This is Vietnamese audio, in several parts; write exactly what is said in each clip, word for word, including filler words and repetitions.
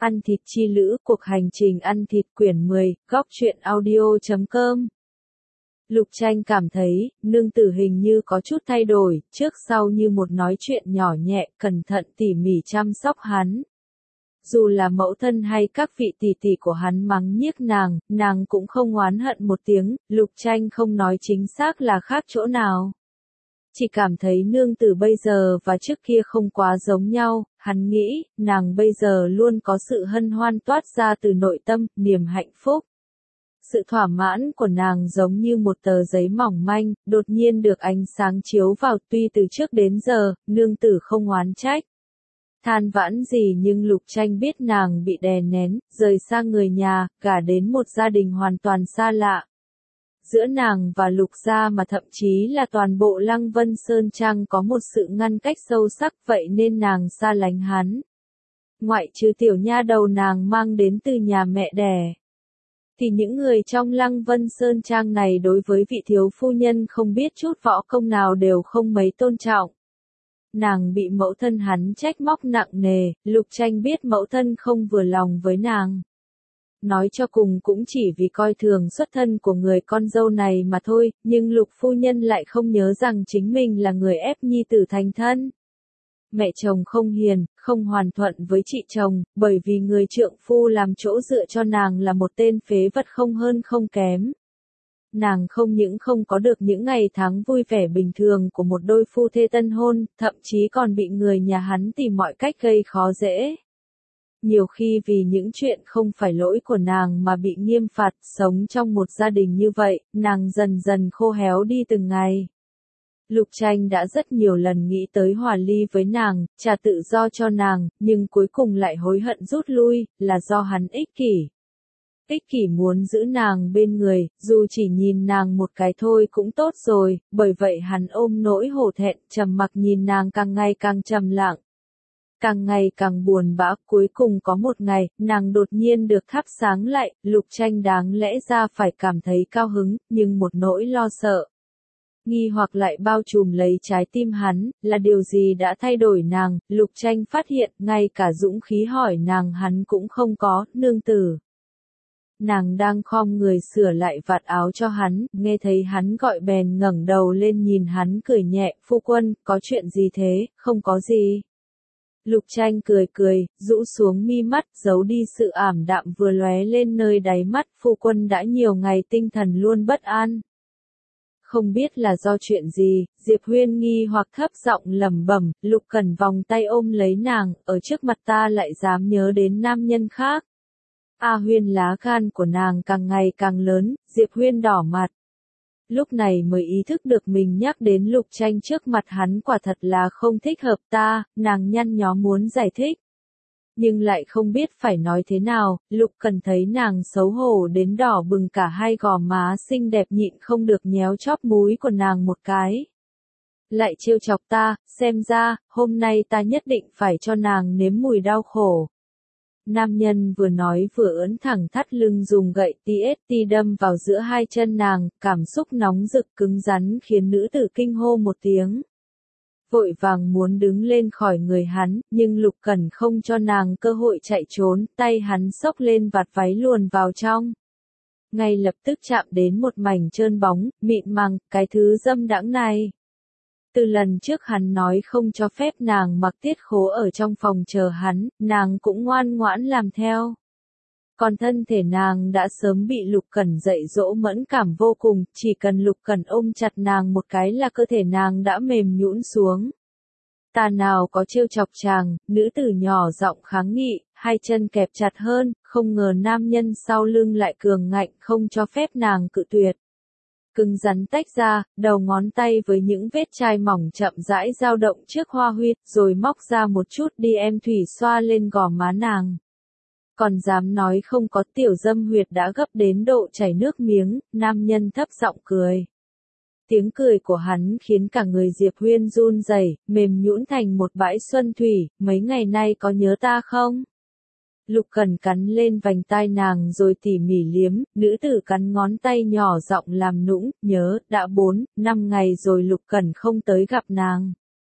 Ăn thịt chi lữ, cuộc hành trình ăn thịt quyển mười, góc truyện audio chấm com. Lục Tranh cảm thấy, nương tử hình như có chút thay đổi, trước sau như một nói chuyện nhỏ nhẹ, cẩn thận tỉ mỉ chăm sóc hắn. Dù là mẫu thân hay các vị tỷ tỷ của hắn mắng nhiếc nàng, nàng cũng không oán hận một tiếng, Lục Tranh không nói chính xác là khác chỗ nào. Chỉ cảm thấy nương tử bây giờ và trước kia không quá giống nhau, hắn nghĩ, nàng bây giờ luôn có sự hân hoan toát ra từ nội tâm, niềm hạnh phúc. Sự thỏa mãn của nàng giống như một tờ giấy mỏng manh, đột nhiên được ánh sáng chiếu vào, tuy từ trước đến giờ, nương tử không oán trách. Than vãn gì nhưng Lục Tranh biết nàng bị đè nén, rời xa người nhà, gả đến một gia đình hoàn toàn xa lạ. Giữa nàng và Lục gia mà thậm chí là toàn bộ Lăng Vân Sơn Trang có một sự ngăn cách sâu sắc, vậy nên nàng xa lánh hắn. Ngoại trừ tiểu nha đầu nàng mang đến từ nhà mẹ đẻ, thì những người trong Lăng Vân Sơn Trang này đối với vị thiếu phu nhân không biết chút võ công nào đều không mấy tôn trọng. Nàng bị mẫu thân hắn trách móc nặng nề, Lục Tranh biết mẫu thân không vừa lòng với nàng. Nói cho cùng cũng chỉ vì coi thường xuất thân của người con dâu này mà thôi, nhưng Lục phu nhân lại không nhớ rằng chính mình là người ép nhi tử thành thân. Mẹ chồng không hiền, không hoàn thuận với chị chồng, bởi vì người trượng phu làm chỗ dựa cho nàng là một tên phế vật không hơn không kém. Nàng không những không có được những ngày tháng vui vẻ bình thường của một đôi phu thê tân hôn, thậm chí còn bị người nhà hắn tìm mọi cách gây khó dễ. Nhiều khi vì những chuyện không phải lỗi của nàng mà bị nghiêm phạt, sống trong một gia đình như vậy, nàng dần dần khô héo đi từng ngày. Lục Tranh đã rất nhiều lần nghĩ tới hòa ly với nàng, trả tự do cho nàng, nhưng cuối cùng lại hối hận rút lui, là do hắn ích kỷ. Ích kỷ muốn giữ nàng bên người, dù chỉ nhìn nàng một cái thôi cũng tốt rồi, bởi vậy hắn ôm nỗi hổ thẹn, trầm mặc nhìn nàng càng ngày càng trầm lặng. Càng ngày càng buồn bã, cuối cùng có một ngày, nàng đột nhiên được thắp sáng lại, Lục Tranh đáng lẽ ra phải cảm thấy cao hứng, nhưng một nỗi lo sợ, nghi hoặc lại bao trùm lấy trái tim hắn, là điều gì đã thay đổi nàng, Lục Tranh phát hiện, ngay cả dũng khí hỏi nàng hắn cũng không có, nương tử. Nàng đang khom người sửa lại vạt áo cho hắn, nghe thấy hắn gọi bèn ngẩng đầu lên nhìn hắn cười nhẹ, phu quân, có chuyện gì thế, không có gì. Lục Tranh cười cười, rũ xuống mi mắt, giấu đi sự ảm đạm vừa lóe lên nơi đáy mắt, phu quân đã nhiều ngày tinh thần luôn bất an. Không biết là do chuyện gì, Diệp Huyên nghi hoặc thấp giọng lẩm bẩm, Lục Cẩn vòng tay ôm lấy nàng, ở trước mặt ta lại dám nhớ đến nam nhân khác. A Huyên lá gan của nàng càng ngày càng lớn, Diệp Huyên đỏ mặt. Lúc này mới ý thức được mình nhắc đến Lục Tranh trước mặt hắn quả thật là không thích hợp ta, nàng nhăn nhó muốn giải thích. Nhưng lại không biết phải nói thế nào, Lục Cần thấy nàng xấu hổ đến đỏ bừng cả hai gò má xinh đẹp nhịn không được nhéo chóp múi của nàng một cái. Lại trêu chọc ta, xem ra, hôm nay ta nhất định phải cho nàng nếm mùi đau khổ. Nam nhân vừa nói vừa ưỡn thẳng thắt lưng dùng gậy tê ét tê đâm vào giữa hai chân nàng, cảm xúc nóng rực cứng rắn khiến nữ tử kinh hô một tiếng. Vội vàng muốn đứng lên khỏi người hắn, nhưng Lục Cẩn không cho nàng cơ hội chạy trốn, tay hắn xốc lên vạt váy luồn vào trong. Ngay lập tức chạm đến một mảnh trơn bóng, mịn màng, cái thứ dâm đãng này. Từ lần trước hắn nói không cho phép nàng mặc tiết khố ở trong phòng chờ hắn, nàng cũng ngoan ngoãn làm theo. Còn thân thể nàng đã sớm bị Lục Cẩn dạy dỗ mẫn cảm vô cùng, chỉ cần Lục Cẩn ôm chặt nàng một cái là cơ thể nàng đã mềm nhũn xuống. Ta nào có trêu chọc chàng, nữ tử nhỏ giọng kháng nghị, hai chân kẹp chặt hơn, không ngờ nam nhân sau lưng lại cường ngạnh không cho phép nàng cự tuyệt. Cứng rắn tách ra, đầu ngón tay với những vết chai mỏng chậm rãi dao động trước hoa huyết, rồi móc ra một chút đi em thủy xoa lên gò má nàng. Còn dám nói không có, tiểu dâm huyệt đã gấp đến độ chảy nước miếng, nam nhân thấp giọng cười. Tiếng cười của hắn khiến cả người Diệp Huyên run rẩy, mềm nhũn thành một bãi xuân thủy, mấy ngày nay có nhớ ta không? Lục Cẩn cắn lên vành tai nàng rồi tỉ mỉ liếm, nữ tử cắn ngón tay nhỏ giọng làm nũng, nhớ, đã bốn, năm ngày rồi Lục Cẩn không tới gặp nàng.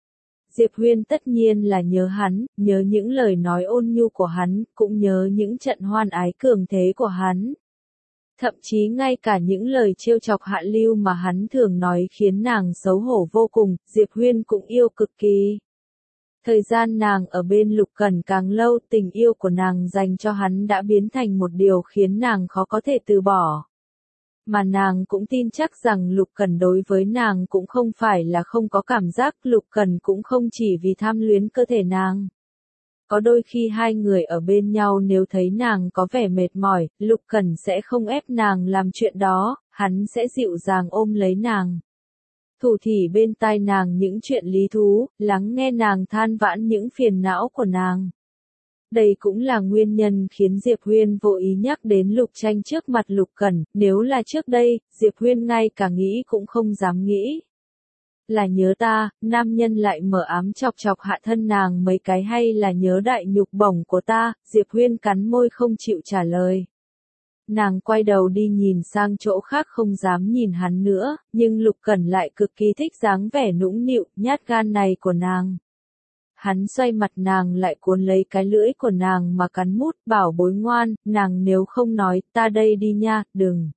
Diệp Huyên tất nhiên là nhớ hắn, nhớ những lời nói ôn nhu của hắn, cũng nhớ những trận hoan ái cường thế của hắn. Thậm chí ngay cả những lời trêu chọc hạ lưu mà hắn thường nói khiến nàng xấu hổ vô cùng, Diệp Huyên cũng yêu cực kỳ. Thời gian nàng ở bên Lục Cẩn càng lâu, tình yêu của nàng dành cho hắn đã biến thành một điều khiến nàng khó có thể từ bỏ. Mà nàng cũng tin chắc rằng Lục Cẩn đối với nàng cũng không phải là không có cảm giác, Lục Cẩn cũng không chỉ vì tham luyến cơ thể nàng. Có đôi khi hai người ở bên nhau nếu thấy nàng có vẻ mệt mỏi, Lục Cẩn sẽ không ép nàng làm chuyện đó, hắn sẽ dịu dàng ôm lấy nàng. Thủ thỉ bên tai nàng những chuyện lý thú, lắng nghe nàng than vãn những phiền não của nàng. Đây cũng là nguyên nhân khiến Diệp Huyên vô ý nhắc đến Lục Tranh trước mặt Lục Cẩn, nếu là trước đây, Diệp Huyên ngay cả nghĩ cũng không dám nghĩ. Là nhớ ta, nam nhân lại mở ám chọc chọc hạ thân nàng mấy cái hay là nhớ đại nhục bổng của ta, Diệp Huyên cắn môi không chịu trả lời. Nàng quay đầu đi nhìn sang chỗ khác không dám nhìn hắn nữa, nhưng Lục Cẩn lại cực kỳ thích dáng vẻ nũng nịu, nhát gan này của nàng. Hắn xoay mặt nàng lại cuốn lấy cái lưỡi của nàng mà cắn mút, bảo bối ngoan, nàng nếu không nói, ta đây đi nha, đừng.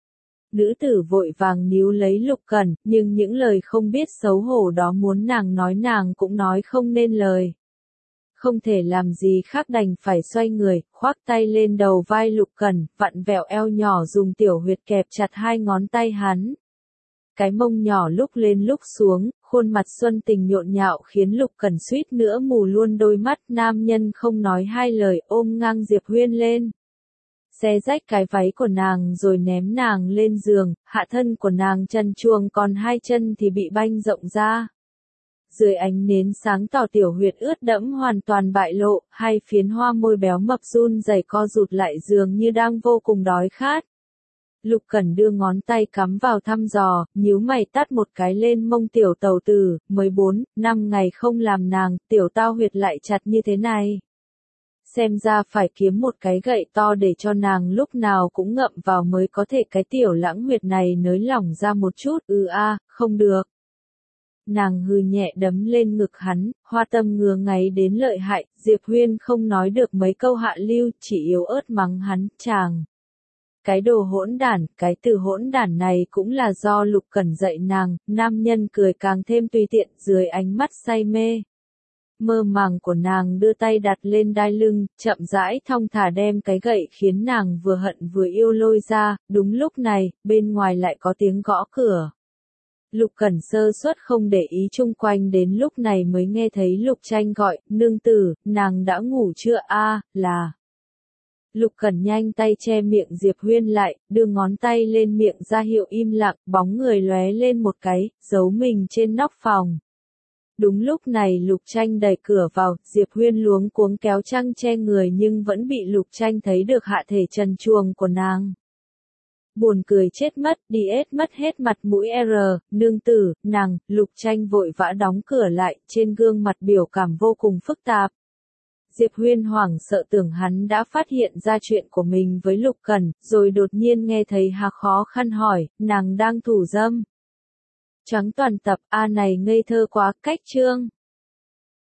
Nữ tử vội vàng níu lấy Lục Cẩn, nhưng những lời không biết xấu hổ đó muốn nàng nói nàng cũng nói không nên lời. Không thể làm gì khác đành phải xoay người, khoác tay lên đầu vai Lục Cẩn, vặn vẹo eo nhỏ dùng tiểu huyệt kẹp chặt hai ngón tay hắn. Cái mông nhỏ lúc lên lúc xuống, khuôn mặt xuân tình nhộn nhạo khiến Lục Cẩn suýt nữa mù luôn đôi mắt, nam nhân không nói hai lời ôm ngang Diệp Huyên lên. Xé rách cái váy của nàng rồi ném nàng lên giường, hạ thân của nàng trần truồng còn hai chân thì bị banh rộng ra. Dưới ánh nến sáng tỏ tiểu huyệt ướt đẫm hoàn toàn bại lộ, hai phiến hoa môi béo mập run rẩy co rụt lại dường như đang vô cùng đói khát. Lục Cẩn đưa ngón tay cắm vào thăm dò, nhíu mày tát một cái lên mông tiểu tàu tử, mới bốn, năm ngày không làm nàng, tiểu tao huyệt lại chặt như thế này. Xem ra phải kiếm một cái gậy to để cho nàng lúc nào cũng ngậm vào mới có thể cái tiểu lãng huyệt này nới lỏng ra một chút, ừ a, không được. Nàng hừ nhẹ đấm lên ngực hắn, hoa tâm ngứa ngáy đến lợi hại, Diệp Huyên không nói được mấy câu hạ lưu, chỉ yếu ớt mắng hắn, chàng. Cái đồ hỗn đản, cái từ hỗn đản này cũng là do Lục Cẩn dạy nàng, nam nhân cười càng thêm tùy tiện dưới ánh mắt say mê. Mơ màng của nàng đưa tay đặt lên đai lưng, chậm rãi thong thả đem cái gậy khiến nàng vừa hận vừa yêu lôi ra, đúng lúc này, bên ngoài lại có tiếng gõ cửa. Lục Cẩn sơ suất không để ý chung quanh đến lúc này mới nghe thấy Lục Tranh gọi, nương tử, nàng đã ngủ chưa a, là. Lục Cẩn nhanh tay che miệng Diệp Huyên lại, đưa ngón tay lên miệng ra hiệu im lặng, bóng người lóe lên một cái, giấu mình trên nóc phòng. Đúng lúc này Lục Tranh đẩy cửa vào, Diệp Huyên luống cuống kéo chăn che người nhưng vẫn bị Lục Tranh thấy được hạ thể trần truồng của nàng. Buồn cười chết mất, đi ết mất hết mặt mũi R, nương tử, nàng, Lục Tranh vội vã đóng cửa lại, trên gương mặt biểu cảm vô cùng phức tạp. Diệp Huyên hoảng sợ tưởng hắn đã phát hiện ra chuyện của mình với Lục Cẩn, rồi đột nhiên nghe thấy Hà khó khăn hỏi, nàng đang thủ dâm. Trắng toàn tập, a này ngây thơ quá, cách chương.